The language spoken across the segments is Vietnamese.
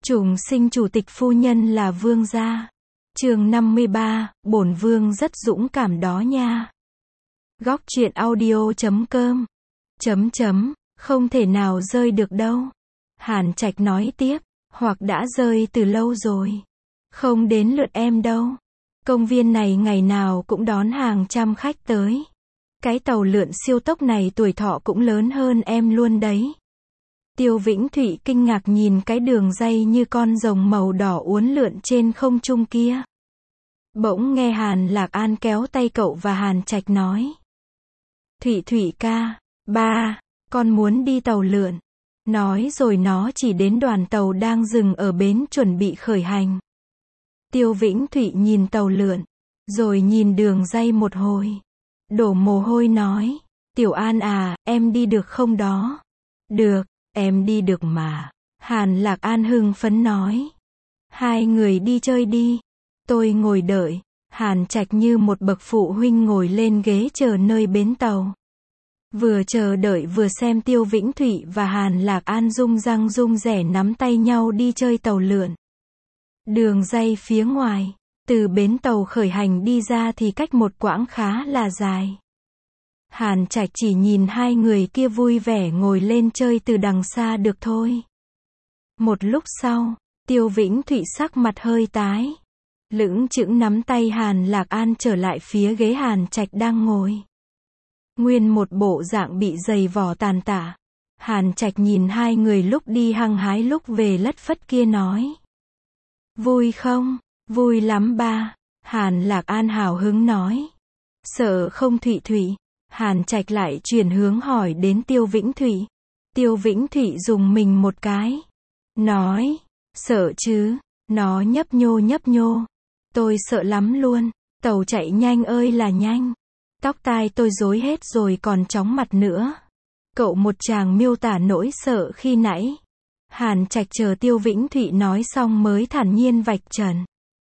Trùng sinh chủ tịch phu nhân là vương gia. Chương 53, bổn vương rất dũng cảm đó nha. Góc truyện audio.com. Không thể nào rơi được đâu. Hàn Trạch nói tiếp, hoặc đã rơi từ lâu rồi. Không đến lượt em đâu. Công viên này ngày nào cũng đón hàng trăm khách tới. Cái tàu lượn siêu tốc này tuổi thọ cũng lớn hơn em luôn đấy. Tiêu Vĩnh Thụy kinh ngạc nhìn cái đường ray như con rồng màu đỏ uốn lượn trên không trung kia. Bỗng nghe Hàn Lạc An kéo tay cậu và Hàn Trạch nói. Thụy Thụy ca, ba, con muốn đi tàu lượn. Nói rồi nó chỉ đến đoàn tàu đang dừng ở bến chuẩn bị khởi hành. Tiêu Vĩnh Thụy nhìn tàu lượn, rồi nhìn đường ray một hồi. Đổ mồ hôi nói, Tiểu An à, em đi được không đó? Được, em đi được mà. Hàn Lạc An hưng phấn nói. Hai người đi chơi đi. Tôi ngồi đợi. Hàn Trạch như một bậc phụ huynh ngồi lên ghế chờ nơi bến tàu. Vừa chờ đợi vừa xem Tiêu Vĩnh Thụy và Hàn Lạc An rung răng rung rẻ nắm tay nhau đi chơi tàu lượn. Đường ray phía ngoài, từ bến tàu khởi hành đi ra thì cách một quãng khá là dài. Hàn Trạch chỉ nhìn hai người kia vui vẻ ngồi lên chơi từ đằng xa được thôi. Một lúc sau, Tiêu Vĩnh Thụy sắc mặt hơi tái. Lững chững nắm tay Hàn Lạc An trở lại phía ghế Hàn Trạch đang ngồi. Nguyên một bộ dạng bị dày vò tàn tả. Hàn Trạch nhìn hai người lúc đi hăng hái lúc về lất phất kia nói. Vui không? Vui lắm ba. Hàn Lạc An hào hứng nói. Sợ không Thụy Thụy? Hàn Trạch lại chuyển hướng hỏi đến Tiêu Vĩnh Thụy. Tiêu Vĩnh Thụy dùng mình một cái. Nói, sợ chứ, nó nhấp nhô. Tôi sợ lắm luôn, tàu chạy nhanh ơi là nhanh. Tóc tai tôi rối hết rồi còn chóng mặt nữa. Cậu một tràng miêu tả nỗi sợ khi nãy. Hàn Trạch chờ Tiêu Vĩnh Thụy nói xong mới thản nhiên vạch trần.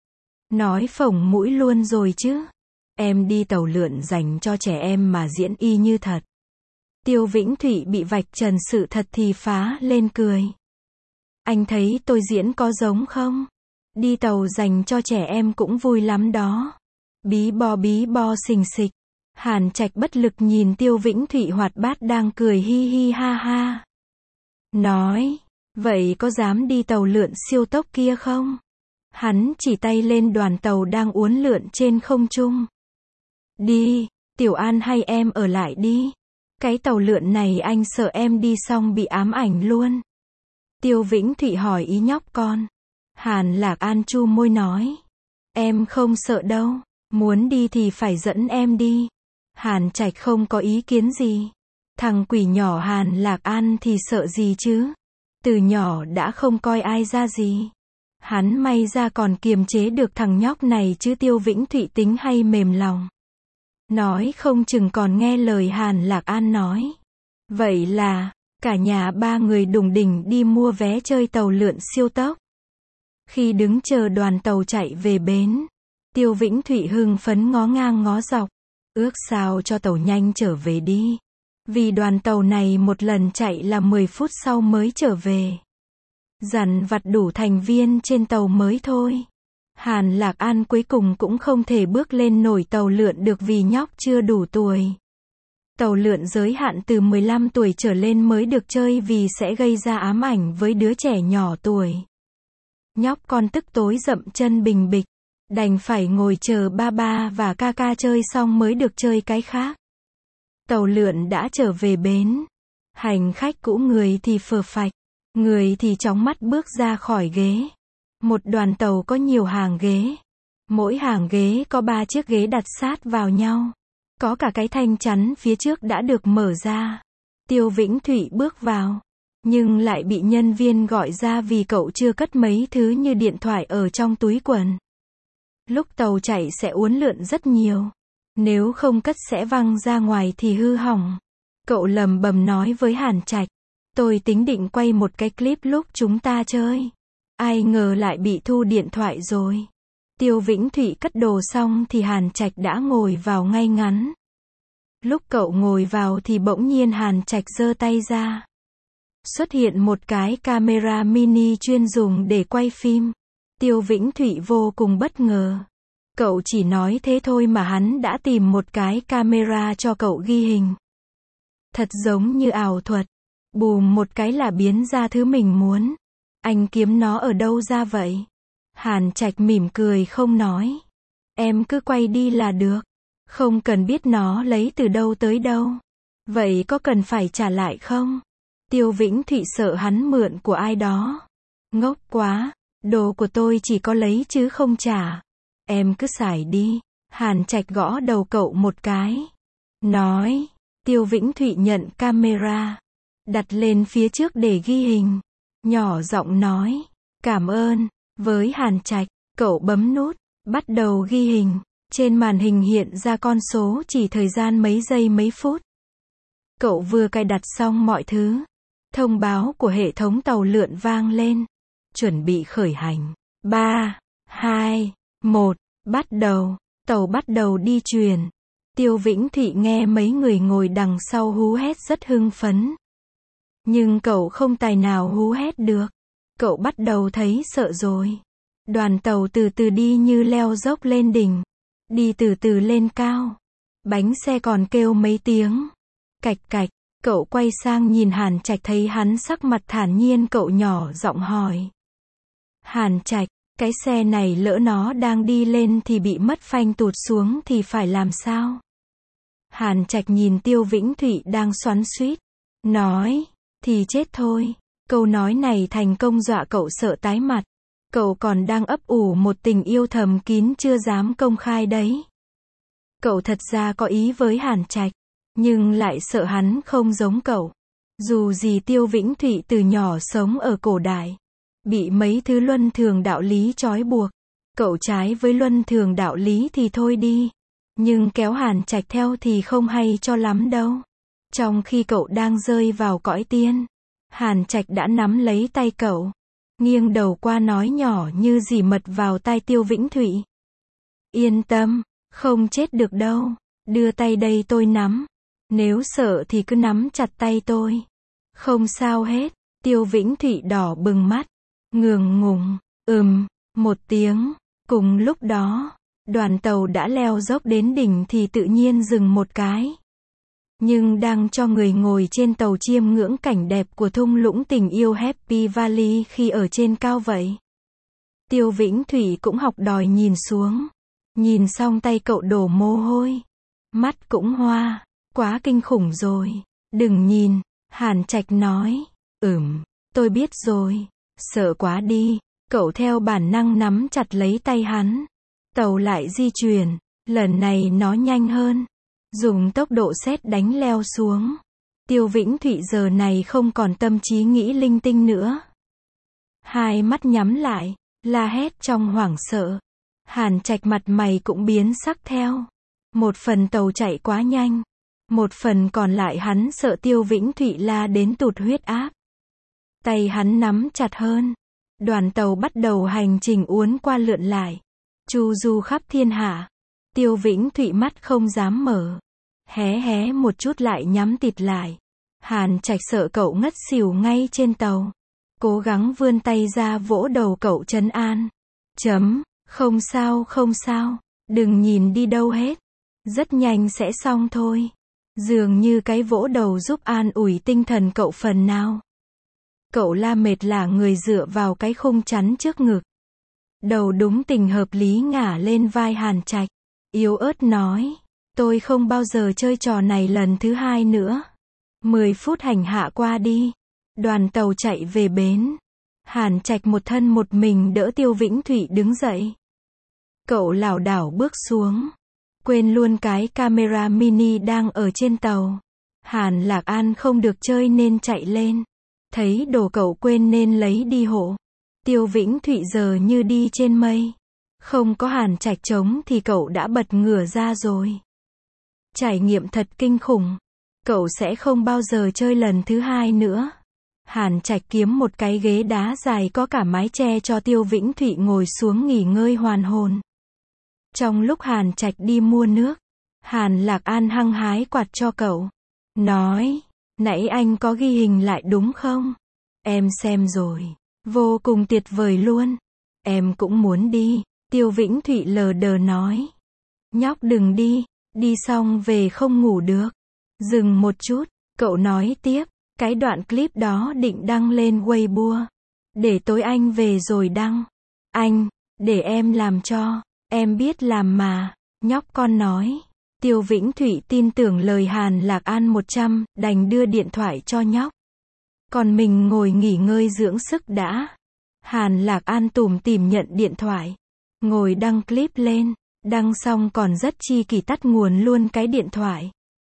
Nói phổng mũi luôn rồi chứ. Em đi tàu lượn dành cho trẻ em mà diễn y như thật. Tiêu Vĩnh Thụy bị vạch trần sự thật thì phá lên cười. Anh thấy tôi diễn có giống không? Đi tàu dành cho trẻ em cũng vui lắm đó. Bí bo xình xịch. Hàn Trạch bất lực nhìn Tiêu Vĩnh Thụy hoạt bát đang cười hi hi ha ha. Nói, vậy có dám đi tàu lượn siêu tốc kia không? Hắn chỉ tay lên đoàn tàu đang uốn lượn trên không trung. Đi, Tiểu An hay em ở lại đi. Cái tàu lượn này anh sợ em đi xong bị ám ảnh luôn. Tiêu Vĩnh Thụy hỏi ý nhóc con. Hàn Lạc An chu môi nói. Em không sợ đâu, muốn đi thì phải dẫn em đi. Hàn Trạch không có ý kiến gì. Thằng quỷ nhỏ Hàn Lạc An thì sợ gì chứ? Từ nhỏ đã không coi ai ra gì. Hắn may ra còn kiềm chế được thằng nhóc này chứ Tiêu Vĩnh Thụy tính hay mềm lòng. Nói không chừng còn nghe lời Hàn Lạc An nói. Vậy là, cả nhà ba người đùng đỉnh đi mua vé chơi tàu lượn siêu tốc. Khi đứng chờ đoàn tàu chạy về bến, Tiêu Vĩnh Thụy hưng phấn ngó ngang ngó dọc. Ước sao cho tàu nhanh trở về đi. Vì đoàn tàu này một lần chạy là 10 phút sau mới trở về. Dằn vặt đủ thành viên trên tàu mới thôi. Hàn Lạc An cuối cùng cũng không thể bước lên nổi tàu lượn được vì nhóc chưa đủ tuổi. Tàu lượn giới hạn từ 15 tuổi trở lên mới được chơi vì sẽ gây ra ám ảnh với đứa trẻ nhỏ tuổi. Nhóc con tức tối dậm chân bình bịch, đành phải ngồi chờ ba và ca chơi xong mới được chơi cái khác. Tàu lượn đã trở về bến. Hành khách cũ người thì phờ phạch, người thì chóng mắt bước ra khỏi ghế. Một đoàn tàu có nhiều hàng ghế. Mỗi hàng ghế có 3 chiếc ghế đặt sát vào nhau. Có cả cái thanh chắn phía trước đã được mở ra. Tiêu Vĩnh Thụy bước vào, nhưng lại bị nhân viên gọi ra vì cậu chưa cất mấy thứ như điện thoại ở trong túi quần. Lúc tàu chạy sẽ uốn lượn rất nhiều. Nếu không cất sẽ văng ra ngoài thì hư hỏng. Cậu lầm bầm nói với Hàn Trạch. Tôi tính định quay một cái clip lúc chúng ta chơi. Ai ngờ lại bị thu điện thoại rồi. Tiêu Vĩnh Thụy cất đồ xong thì Hàn Trạch đã ngồi vào ngay ngắn. Lúc cậu ngồi vào thì bỗng nhiên Hàn Trạch giơ tay ra. xuất hiện một cái camera mini chuyên dùng để quay phim. Tiêu Vĩnh Thụy vô cùng bất ngờ. Cậu chỉ nói thế thôi mà hắn đã tìm một cái camera cho cậu ghi hình. Thật giống như ảo thuật. Bùm một cái là biến ra thứ mình muốn. Anh kiếm nó ở đâu ra vậy? Hàn Trạch mỉm cười không nói. Em cứ quay đi là được. Không cần biết nó lấy từ đâu tới đâu. Vậy có cần phải trả lại không? Tiêu Vĩnh Thụy sợ hắn mượn của ai đó. Ngốc quá, đồ của tôi chỉ có lấy chứ không trả. Em cứ xài đi. Hàn Trạch gõ đầu cậu một cái. Nói. Tiêu Vĩnh Thụy nhận camera. Đặt lên phía trước để ghi hình. Nhỏ giọng nói. Cảm ơn. Với Hàn Trạch, cậu bấm nút. Bắt đầu ghi hình. Trên màn hình hiện ra con số chỉ thời gian mấy giây mấy phút. Cậu vừa cài đặt xong mọi thứ. Thông báo của hệ thống tàu lượn vang lên. Chuẩn bị khởi hành. 3, 2, 1, bắt đầu. Tàu bắt đầu đi chuyển. Tiêu Vĩnh Thụy nghe mấy người ngồi đằng sau hú hét rất hưng phấn. Nhưng cậu không tài nào hú hét được. Cậu bắt đầu thấy sợ rồi. Đoàn tàu từ từ đi như leo dốc lên đỉnh. Đi từ từ lên cao. Bánh xe còn kêu mấy tiếng. Cạch cạch. Cậu quay sang nhìn Hàn Trạch thấy hắn sắc mặt thản nhiên, cậu nhỏ giọng hỏi. Hàn Trạch, cái xe này lỡ nó đang đi lên thì bị mất phanh tụt xuống thì phải làm sao? Hàn Trạch nhìn Tiêu Vĩnh Thụy đang xoắn xuýt. Nói, thì chết thôi. Câu nói này thành công dọa cậu sợ tái mặt. Cậu còn đang ấp ủ một tình yêu thầm kín chưa dám công khai đấy. Cậu thật ra có ý với Hàn Trạch. Nhưng lại sợ hắn không giống cậu. Dù gì Tiêu Vĩnh Thụy từ nhỏ sống ở cổ đại. Bị mấy thứ luân thường đạo lý trói buộc. Cậu trái với luân thường đạo lý thì thôi đi. Nhưng kéo Hàn Trạch theo thì không hay cho lắm đâu. Trong khi cậu đang rơi vào cõi tiên. Hàn Trạch đã nắm lấy tay cậu. Nghiêng đầu qua nói nhỏ như dì mật vào tai Tiêu Vĩnh Thụy. Yên tâm, không chết được đâu. Đưa tay đây tôi nắm. Nếu sợ thì cứ nắm chặt tay tôi. Không sao hết. Tiêu Vĩnh Thụy đỏ bừng mắt. Ngượng ngùng. Một tiếng. Cùng lúc đó, đoàn tàu đã leo dốc đến đỉnh thì tự nhiên dừng một cái. Nhưng đang cho người ngồi trên tàu chiêm ngưỡng cảnh đẹp của thung lũng tình yêu Happy Valley khi ở trên cao vậy. Tiêu Vĩnh Thụy cũng học đòi nhìn xuống. Nhìn xong tay cậu đổ mồ hôi. Mắt cũng hoa. Quá kinh khủng rồi. Đừng nhìn. Hàn Trạch nói. Tôi biết rồi. Sợ quá đi. Cậu theo bản năng nắm chặt lấy tay hắn. Tàu lại di chuyển. Lần này nó nhanh hơn. Dùng tốc độ sét đánh leo xuống. Tiêu Vĩnh Thụy giờ này không còn tâm trí nghĩ linh tinh nữa. Hai mắt nhắm lại. La hét trong hoảng sợ. Hàn Trạch mặt mày cũng biến sắc theo. Một phần tàu chạy quá nhanh. Một phần còn lại hắn sợ Tiêu Vĩnh Thụy la đến tụt huyết áp. Tay hắn nắm chặt hơn. Đoàn tàu bắt đầu hành trình uốn qua lượn lại. Chu du khắp thiên hạ. Tiêu Vĩnh Thụy mắt không dám mở. Hé một chút lại nhắm tịt lại. Hàn Trạch sợ cậu ngất xỉu ngay trên tàu. Cố gắng vươn tay ra vỗ đầu cậu trấn an. Không sao không sao. Đừng nhìn đi đâu hết. Rất nhanh sẽ xong thôi. Dường như cái vỗ đầu giúp an ủi tinh thần cậu phần nào. Cậu la mệt lả người dựa vào cái khung chắn trước ngực. Đầu đúng tình hợp lý ngả lên vai Hàn Trạch. Yếu ớt nói. Tôi không bao giờ chơi trò này lần thứ hai nữa. 10 phút hành hạ qua đi. Đoàn tàu chạy về bến. Hàn Trạch một thân một mình đỡ Tiêu Vĩnh Thụy đứng dậy. Cậu lảo đảo bước xuống. Quên luôn cái camera mini đang ở trên tàu. Hàn Lạc An không được chơi nên chạy lên. Thấy đồ cậu quên nên lấy đi hộ. Tiêu Vĩnh Thụy giờ như đi trên mây. Không có Hàn Trạch trống thì cậu đã bật ngửa ra rồi. Trải nghiệm thật kinh khủng. Cậu sẽ không bao giờ chơi lần thứ hai nữa. Hàn Trạch kiếm một cái ghế đá dài có cả mái che cho Tiêu Vĩnh Thụy ngồi xuống nghỉ ngơi hoàn hồn. Trong lúc Hàn Trạch đi mua nước, Hàn Lạc An hăng hái quạt cho cậu. Nói, Nãy anh có ghi hình lại đúng không? Em xem rồi. Vô cùng tuyệt vời luôn. Em cũng muốn đi. Tiêu Vĩnh Thụy lờ đờ nói. Nhóc đừng đi. Đi xong về không ngủ được. Dừng một chút. Cậu nói tiếp. Cái đoạn clip đó định đăng lên Weibo. Để tối anh về rồi đăng. Anh, để em làm cho. Em biết làm mà. Nhóc con nói. Tiêu Vĩnh Thụy tin tưởng lời Hàn Lạc An 100, đành đưa điện thoại cho nhóc. Còn mình ngồi nghỉ ngơi dưỡng sức đã. Hàn Lạc An tủm tỉm nhận điện thoại. Ngồi đăng clip lên. Đăng xong còn rất chi kỷ tắt nguồn luôn cái điện thoại.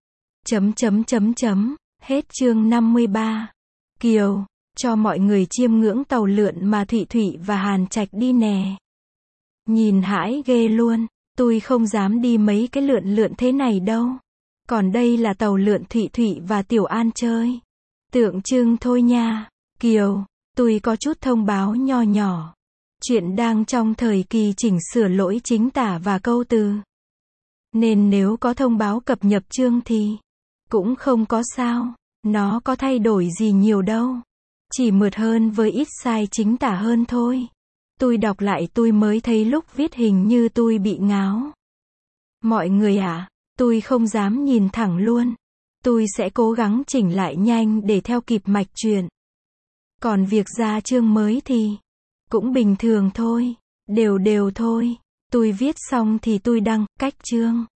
Hết chương 53. Kiều, cho mọi người chiêm ngưỡng tàu lượn mà Thụy Thụy và Hàn Trạch đi nè. Nhìn hãi ghê luôn. Tôi không dám đi mấy cái lượn thế này đâu. Còn đây là tàu lượn Thụy Thụy và Tiểu An chơi. Tượng trưng thôi nha. Kiều, tôi có chút thông báo nho nhỏ. Chuyện đang trong thời kỳ chỉnh sửa lỗi chính tả và câu từ. Nên nếu có thông báo cập nhật chương thì cũng không có sao. Nó có thay đổi gì nhiều đâu. Chỉ mượt hơn với ít sai chính tả hơn thôi. Tôi đọc lại tôi mới thấy lúc viết hình như tôi bị ngáo. Mọi người ạ, tôi không dám nhìn thẳng luôn. Tôi sẽ cố gắng chỉnh lại nhanh để theo kịp mạch truyện. Còn việc ra chương mới thì cũng bình thường thôi, đều thôi. Tôi viết xong thì tôi đăng, cách chương.